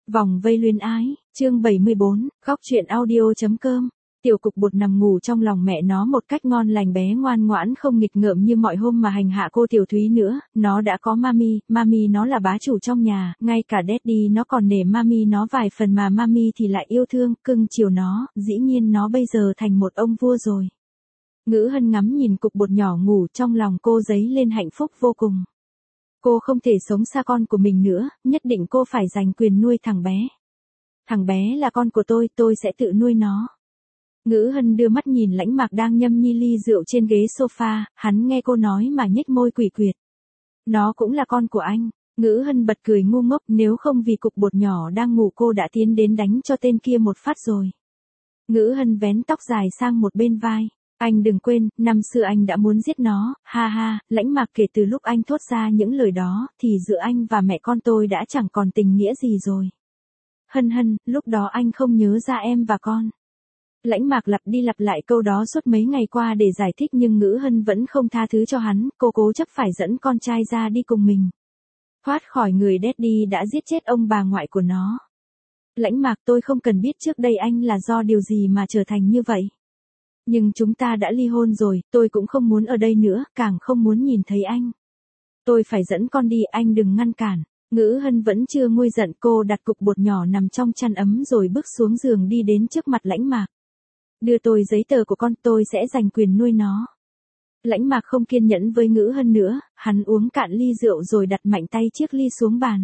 Vòng vây luyến ái, chương 74, góc truyện audio.com. Tiểu cục bột nằm ngủ trong lòng mẹ nó một cách ngon lành, bé ngoan ngoãn không nghịch ngợm như mọi hôm mà hành hạ cô Tiểu Thúy nữa. Nó đã có mami nó là bá chủ trong nhà, ngay cả daddy nó còn nể mami nó vài phần mà mami thì lại yêu thương, cưng chiều nó, dĩ nhiên nó bây giờ thành một ông vua rồi. Ngữ Hân ngắm nhìn cục bột nhỏ ngủ, trong lòng cô dấy lên hạnh phúc vô cùng. Cô không thể sống xa con của mình nữa, nhất định cô phải giành quyền nuôi thằng bé. Thằng bé là con của tôi sẽ tự nuôi nó. Ngữ Hân đưa mắt nhìn Lãnh Mạc đang nhâm nhi ly rượu trên ghế sofa, hắn nghe cô nói mà nhếch môi quỷ quyệt. Nó cũng là con của anh. Ngữ Hân bật cười ngu ngốc, nếu không vì cục bột nhỏ đang ngủ cô đã tiến đến đánh cho tên kia một phát rồi. Ngữ Hân vén tóc dài sang một bên vai. Anh đừng quên, năm xưa anh đã muốn giết nó, ha ha. Lãnh Mạc kể từ lúc anh thốt ra những lời đó, thì giữa anh và mẹ con tôi đã chẳng còn tình nghĩa gì rồi. Hân, lúc đó anh không nhớ ra em và con. Lãnh Mạc lặp đi lặp lại câu đó suốt mấy ngày qua để giải thích, nhưng Ngữ Hân vẫn không tha thứ cho hắn, cô cố chấp phải dẫn con trai ra đi cùng mình. Thoát khỏi người daddy đã giết chết ông bà ngoại của nó. Lãnh Mạc, tôi không cần biết trước đây anh là do điều gì mà trở thành như vậy. Nhưng chúng ta đã ly hôn rồi, tôi cũng không muốn ở đây nữa, càng không muốn nhìn thấy anh. Tôi phải dẫn con đi, anh đừng ngăn cản. Ngữ Hân vẫn chưa nguôi giận, cô đặt cục bột nhỏ nằm trong chăn ấm rồi bước xuống giường đi đến trước mặt Lãnh Mạc. Đưa tôi giấy tờ của con, tôi sẽ giành quyền nuôi nó. Lãnh Mạc không kiên nhẫn với Ngữ Hân nữa, hắn uống cạn ly rượu rồi đặt mạnh tay chiếc ly xuống bàn.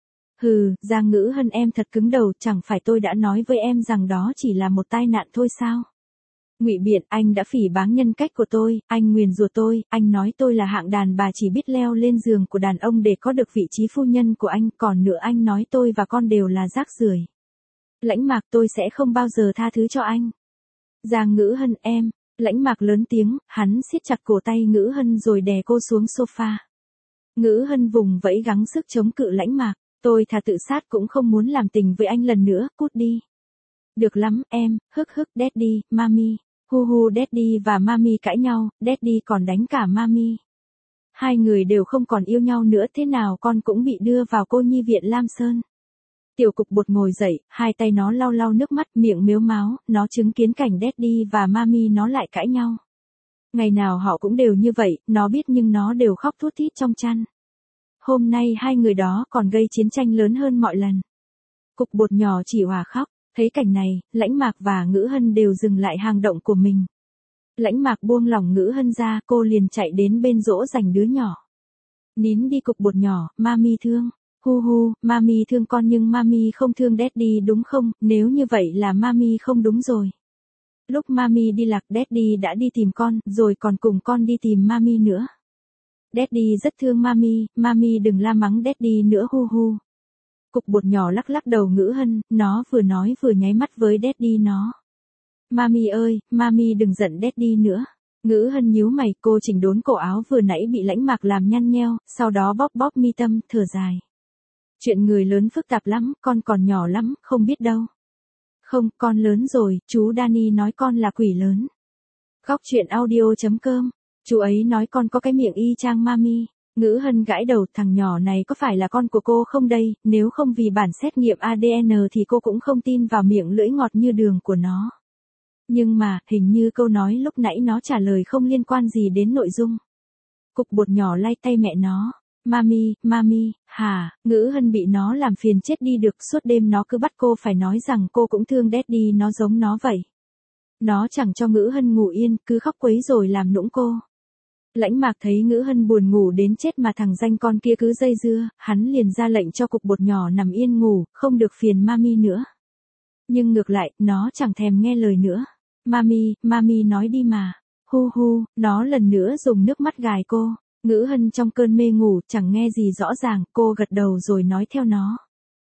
Hừ, Giang Ngữ Hân, em thật cứng đầu, chẳng phải tôi đã nói với em rằng đó chỉ là một tai nạn thôi sao? Ngụy biện, anh đã phỉ báng nhân cách của tôi, anh nguyền rủa tôi, anh nói tôi là hạng đàn bà chỉ biết leo lên giường của đàn ông để có được vị trí phu nhân của anh, còn nữa anh nói tôi và con đều là rác rưởi. Lãnh Mạc, tôi sẽ không bao giờ tha thứ cho anh. Giang Ngữ Hân, em. Lãnh Mạc lớn tiếng, hắn siết chặt cổ tay Ngữ Hân rồi đè cô xuống sofa. Ngữ Hân vùng vẫy gắng sức chống cự Lãnh Mạc, tôi thà tự sát cũng không muốn làm tình với anh lần nữa, cút đi. Được lắm, em, hức, daddy, mami. Hu, daddy và mami cãi nhau, daddy còn đánh cả mami. Hai người đều không còn yêu nhau nữa, thế nào con cũng bị đưa vào cô nhi viện Lam Sơn. Tiểu cục bột ngồi dậy, hai tay nó lau nước mắt, miệng mếu máo, nó chứng kiến cảnh daddy và mami nó lại cãi nhau. Ngày nào họ cũng đều như vậy, nó biết nhưng nó đều khóc thút thít trong chăn. Hôm nay hai người đó còn gây chiến tranh lớn hơn mọi lần. Cục bột nhỏ chỉ hòa khóc. Thấy cảnh này, Lãnh Mạc và Ngữ Hân đều dừng lại hành động của mình. Lãnh Mạc buông lỏng Ngữ Hân ra, cô liền chạy đến bên dỗ dành đứa nhỏ. Nín đi cục bột nhỏ, mami thương. Hu, mami thương con nhưng mami không thương daddy đúng không? Nếu như vậy là mami không đúng rồi. Lúc mami đi lạc, daddy đã đi tìm con, rồi còn cùng con đi tìm mami nữa. Daddy rất thương mami đừng la mắng daddy nữa, hu. Cục bột nhỏ lắc đầu Ngữ Hân, nó vừa nói vừa nháy mắt với daddy nó. Mami ơi, mami đừng giận daddy nữa. Ngữ Hân nhíu mày, cô chỉnh đốn cổ áo vừa nãy bị Lãnh Mạc làm nhăn nheo, sau đó bóp mi tâm, thở dài. Chuyện người lớn phức tạp lắm, con còn nhỏ lắm, không biết đâu. Không, con lớn rồi, chú Danny nói con là quỷ lớn. Góc truyện audio.com, chú ấy nói con có cái miệng y chang mami. Ngữ Hân gãi đầu, thằng nhỏ này có phải là con của cô không đây, nếu không vì bản xét nghiệm ADN thì cô cũng không tin vào miệng lưỡi ngọt như đường của nó. Nhưng mà, hình như câu nói lúc nãy nó trả lời không liên quan gì đến nội dung. Cục bột nhỏ lay tay mẹ nó. Mami, hả, Ngữ Hân bị nó làm phiền chết đi được, suốt đêm nó cứ bắt cô phải nói rằng cô cũng thương daddy nó giống nó vậy. Nó chẳng cho Ngữ Hân ngủ yên, cứ khóc quấy rồi làm nũng cô. Lãnh Mạc thấy Ngữ Hân buồn ngủ đến chết mà thằng danh con kia cứ dây dưa, hắn liền ra lệnh cho cục bột nhỏ nằm yên ngủ, không được phiền mami nữa. Nhưng ngược lại, nó chẳng thèm nghe lời nữa. Mami nói đi mà. Hu, nó lần nữa dùng nước mắt gài cô. Ngữ Hân trong cơn mê ngủ, chẳng nghe gì rõ ràng, cô gật đầu rồi nói theo nó.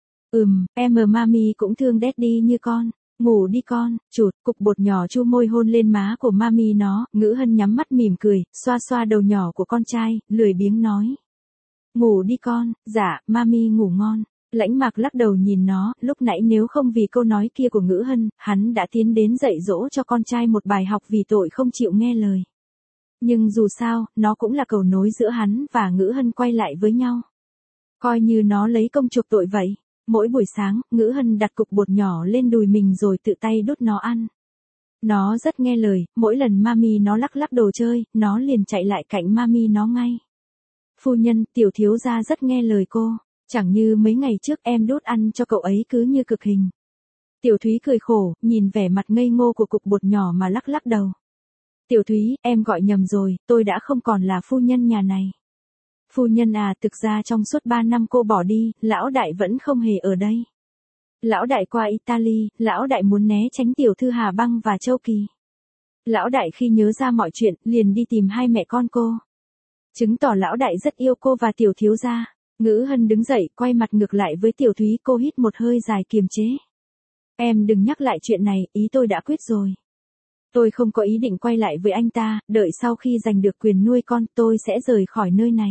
Mami cũng thương daddy như con. Ngủ đi con, chụt, cục bột nhỏ chu môi hôn lên má của mami nó, Ngữ Hân nhắm mắt mỉm cười, xoa đầu nhỏ của con trai, lười biếng nói. Ngủ đi con, dạ, mami ngủ ngon. Lãnh Mạc lắc đầu nhìn nó, lúc nãy nếu không vì câu nói kia của Ngữ Hân, hắn đã tiến đến dạy dỗ cho con trai một bài học vì tội không chịu nghe lời. Nhưng dù sao, nó cũng là cầu nối giữa hắn và Ngữ Hân quay lại với nhau. Coi như nó lấy công chuộc tội vậy. Mỗi buổi sáng, Ngữ Hân đặt cục bột nhỏ lên đùi mình rồi tự tay đút nó ăn. Nó rất nghe lời, mỗi lần mami nó lắc lắc đồ chơi, nó liền chạy lại cạnh mami nó ngay. Phu nhân, tiểu thiếu gia rất nghe lời cô, chẳng như mấy ngày trước em đút ăn cho cậu ấy cứ như cực hình. Tiểu Thúy cười khổ, nhìn vẻ mặt ngây ngô của cục bột nhỏ mà lắc lắc đầu. Tiểu Thúy, em gọi nhầm rồi, tôi đã không còn là phu nhân nhà này. Phu nhân à, thực ra trong suốt 3 năm cô bỏ đi, lão đại vẫn không hề ở đây. Lão đại qua Italy, lão đại muốn né tránh tiểu thư Hà Băng và Châu Kỳ. Lão đại khi nhớ ra mọi chuyện, liền đi tìm hai mẹ con cô. Chứng tỏ lão đại rất yêu cô và tiểu thiếu gia. Ngữ Hân đứng dậy, quay mặt ngược lại với Tiểu Thúy, cô hít một hơi dài kiềm chế. Em đừng nhắc lại chuyện này, ý tôi đã quyết rồi. Tôi không có ý định quay lại với anh ta, đợi sau khi giành được quyền nuôi con, tôi sẽ rời khỏi nơi này.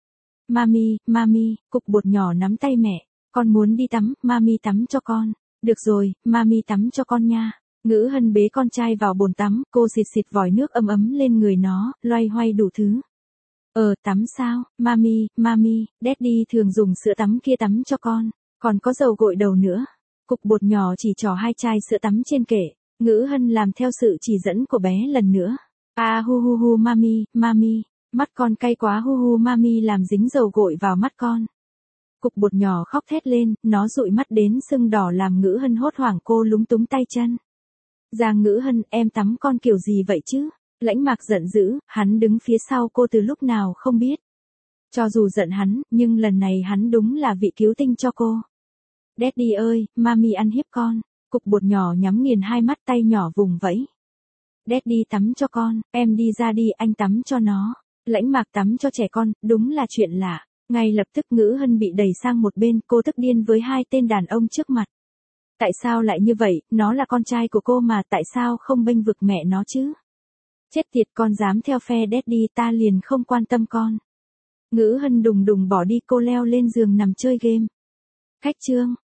Mami, cục bột nhỏ nắm tay mẹ, con muốn đi tắm, mami tắm cho con. Được rồi, mami tắm cho con nha. Ngữ Hân bế con trai vào bồn tắm, cô xịt xịt vòi nước ấm ấm lên người nó, loay hoay đủ thứ. Tắm sao, mami, daddy thường dùng sữa tắm kia tắm cho con, còn có dầu gội đầu nữa. Cục bột nhỏ chỉ trỏ 2 chai sữa tắm trên kệ, Ngữ Hân làm theo sự chỉ dẫn của bé lần nữa. Hu mami, mắt con cay quá hu mami làm dính dầu gội vào mắt con. Cục bột nhỏ khóc thét lên, nó dụi mắt đến sưng đỏ làm Ngữ Hân hốt hoảng, cô lúng túng tay chân. Giang Ngữ Hân, em tắm con kiểu gì vậy chứ? Lãnh Mạc giận dữ, hắn đứng phía sau cô từ lúc nào không biết. Cho dù giận hắn, nhưng lần này hắn đúng là vị cứu tinh cho cô. Daddy ơi, mami ăn hiếp con. Cục bột nhỏ nhắm nghiền 2 mắt, tay nhỏ vùng vẫy. Daddy tắm cho con, em đi ra đi, anh tắm cho nó. Lãnh Mạc tắm cho trẻ con, đúng là chuyện lạ. Ngay lập tức Ngữ Hân bị đẩy sang một bên, cô tức điên với 2 tên đàn ông trước mặt. Tại sao lại như vậy, nó là con trai của cô mà, tại sao không bênh vực mẹ nó chứ? Chết tiệt, con dám theo phe daddy, ta liền không quan tâm con. Ngữ Hân đùng đùng bỏ đi, cô leo lên giường nằm chơi game. Khách chương.